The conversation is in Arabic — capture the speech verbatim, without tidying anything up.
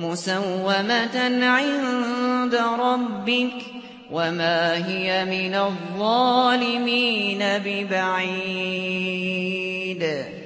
مُّسَوَّمَةً عِندَ رَبِّكَ وَمَا هِيَ مِنَ الظَّالِمِينَ بِبَعِيدٍ